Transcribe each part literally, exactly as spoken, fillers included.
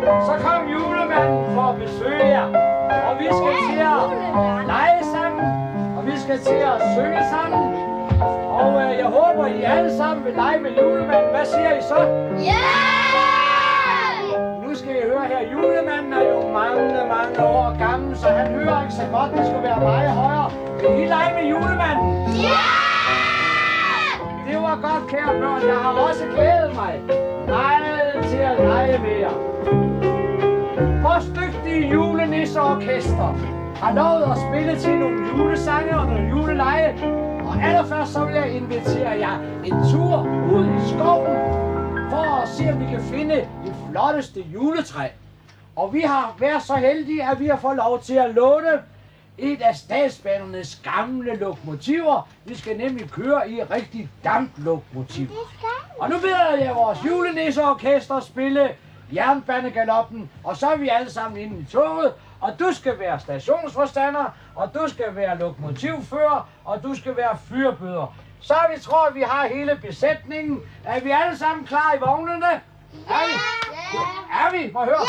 så kom julemanden for at besøge jer. Og vi skal til at lege sammen, og vi skal til at synge sammen. Og øh, jeg håber, I alle sammen vil lege med julemanden. Hvad siger I så? Ja! Nu skal I høre her, julemanden er jo mange, mange år gammel, så han hører ikke så godt, det skal være meget højere. Vil I lege med julemanden? Ja! Det var godt, kære børn. Jeg har også glædet mig meget til at lege med jer. Vores dygtige julenisseorkester har lovet at spille til nogle julesange og nogle juleleje. Og allerførst så vil jeg invitere jer en tur ud i skoven for at se, om vi kan finde det flotteste juletræ. Og vi har været så heldige, at vi har fået lov til at låne et af statsbanernes gamle lokomotiver. Vi skal nemlig køre i et rigtig gammelt lokomotiv. Og nu beder jeg vores julenisseorkester spille Jernbanegaloppen, og så er vi alle sammen inde i toget, og du skal være stationsforstander, og du skal være lokomotivfører, og du skal være fyrbøder. Så vi tror, at vi har hele besætningen. Er vi alle sammen klar i vognene? Ja! Er vi? Er vi? Må jeg høre?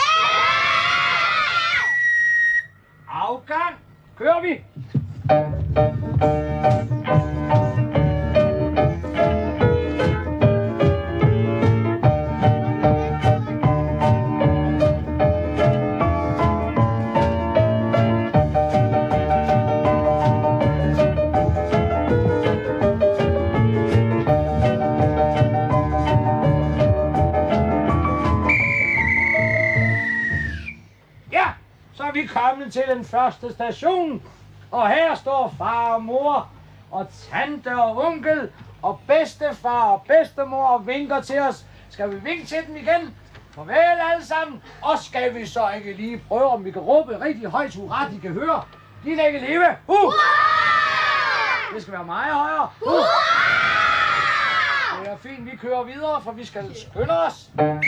Afgang! Kører vi! Vi kommet til den første station, og her står far og mor og tante og onkel og bedstefar og bedstemor og vinker til os. Skal vi vinke til dem igen? Farvel alle sammen. Og skal vi så ikke lige prøve, om vi kan råbe rigtig højt, hurra, de kan høre. De lægge leve. Uh! Det skal være meget højere. Uh! Det er fint, vi kører videre, for vi skal skynde os.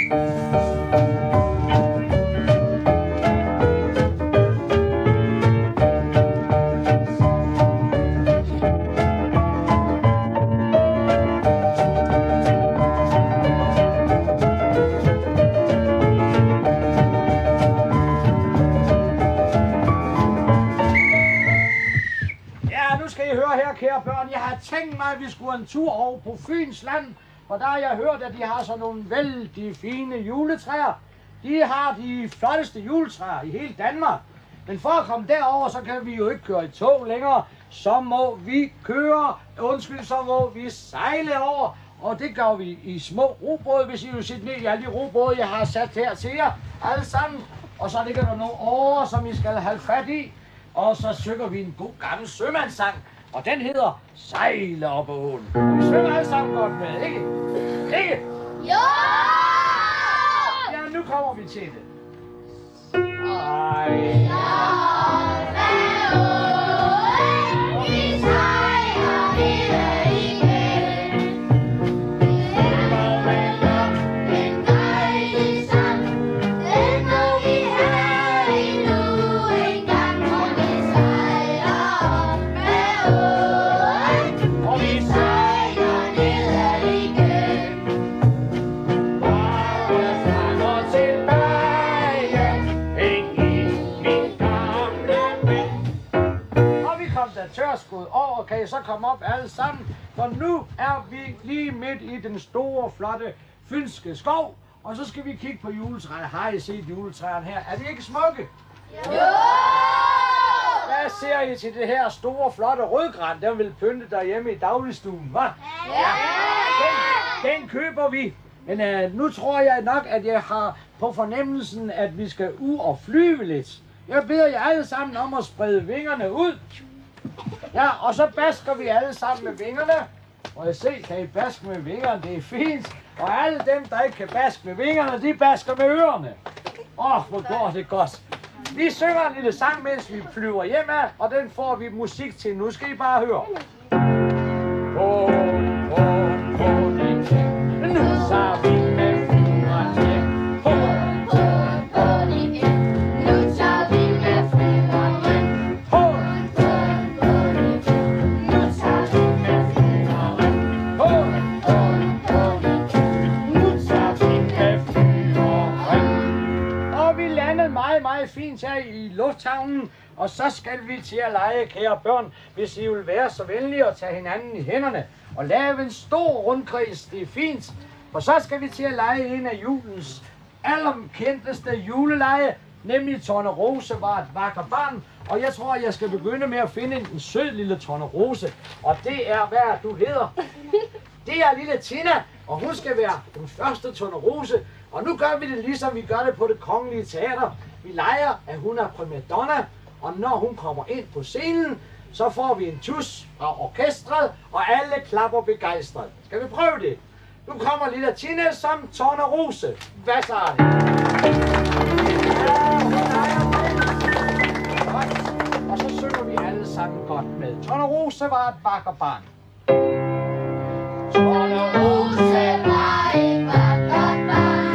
Kære børn, jeg har tænkt mig, at vi skulle en tur over på Fyns land, for der har jeg hørt, at de har sådan nogle vældig fine juletræer. De har de flotteste juletræer i hele Danmark. Men for at komme derover, så kan vi jo ikke køre i tog længere. Så må vi køre, undskyld, så må vi sejle over. Og det gør vi i små robåde, hvis I vil sætte ned i alle de robåde, jeg har sat her til jer alle sammen. Og så ligger der nogle årer, som I skal have fat i. Og så synger vi en god gammel sømandssang. Og den hedder Sejle op ad åen. Vi synger alle sammen godt med, ikke? Ikke? Jo! Ja, nu kommer vi til det. Sejle op ad åen, vi sejler videre igen. Den må vælge en dejlig sang, den må vi have endnu en gang, hvor vi sejler op ad åen, og vi sejler videre igen. Bare frem og tilbage, ind i min gamle ven. Og vi kom da tørskud over, kan I så komme op alle sammen? For nu er vi lige midt i den store, flotte fynske skov. Og så skal vi kigge på juletræet. Har I set juletræerne her? Er de ikke smukke? Jo! Hvad ser I til det her store, flotte rødgran, der vil pynte derhjemme i dagligstuen, hva'? Ja! Den, den køber vi. Men uh, nu tror jeg nok, at jeg har på fornemmelsen, at vi skal ud og flyve lidt. Jeg beder jer alle sammen om at sprede vingerne ud. Ja, og så basker vi alle sammen med vingerne. Og jeg se, kan I baske med vingerne, det er fint. Og alle dem, der ikke kan baske med vingerne, de basker med ørerne. Åh, oh, hvor går det godt. Vi synger en lille sang, mens vi flyver hjem af, og den får vi musik til. Nu skal I bare høre. På, på, på din ting. Nu tager vi med flyveren hjem. På, På, på din hjem, nu tager vi med flyveren hjem. på, På, på din hjem, nu tager vi med flyveren. på, På, på din hjem, nu tager vi med flyveren. vi landet meget, meget fint her i lufthavnen. Og så skal vi til at lege, kære børn, hvis I vil være så venlige at tage hinanden i hænderne og lave en stor rundkreds. Det er fint. For så skal vi til at lege en af julens allerkendteste julelege, nemlig Tornerose var et vakker barn. Og jeg tror, at jeg skal begynde med at finde en, en sød lille Tornerose. Og det er, hvad du hedder. Det er lille Tina, og hun skal være den første Tornerose. Og nu gør vi det ligesom vi gør det på Det Kongelige Teater. Vi leger, at hun er primadonna, og når hun kommer ind på scenen, så får vi en tus fra orkestret, og alle klapper begejstret. Skal vi prøve det? Nu kommer lille Tina som Tornerose. Hvad så er det? Ja, hun leger med. Godt. Og så synger vi alle sammen godt med. Tornerose var et vakker barn. Tornerose var et vakkert barn.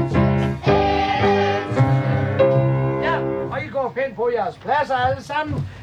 På jeres pladser alle sammen.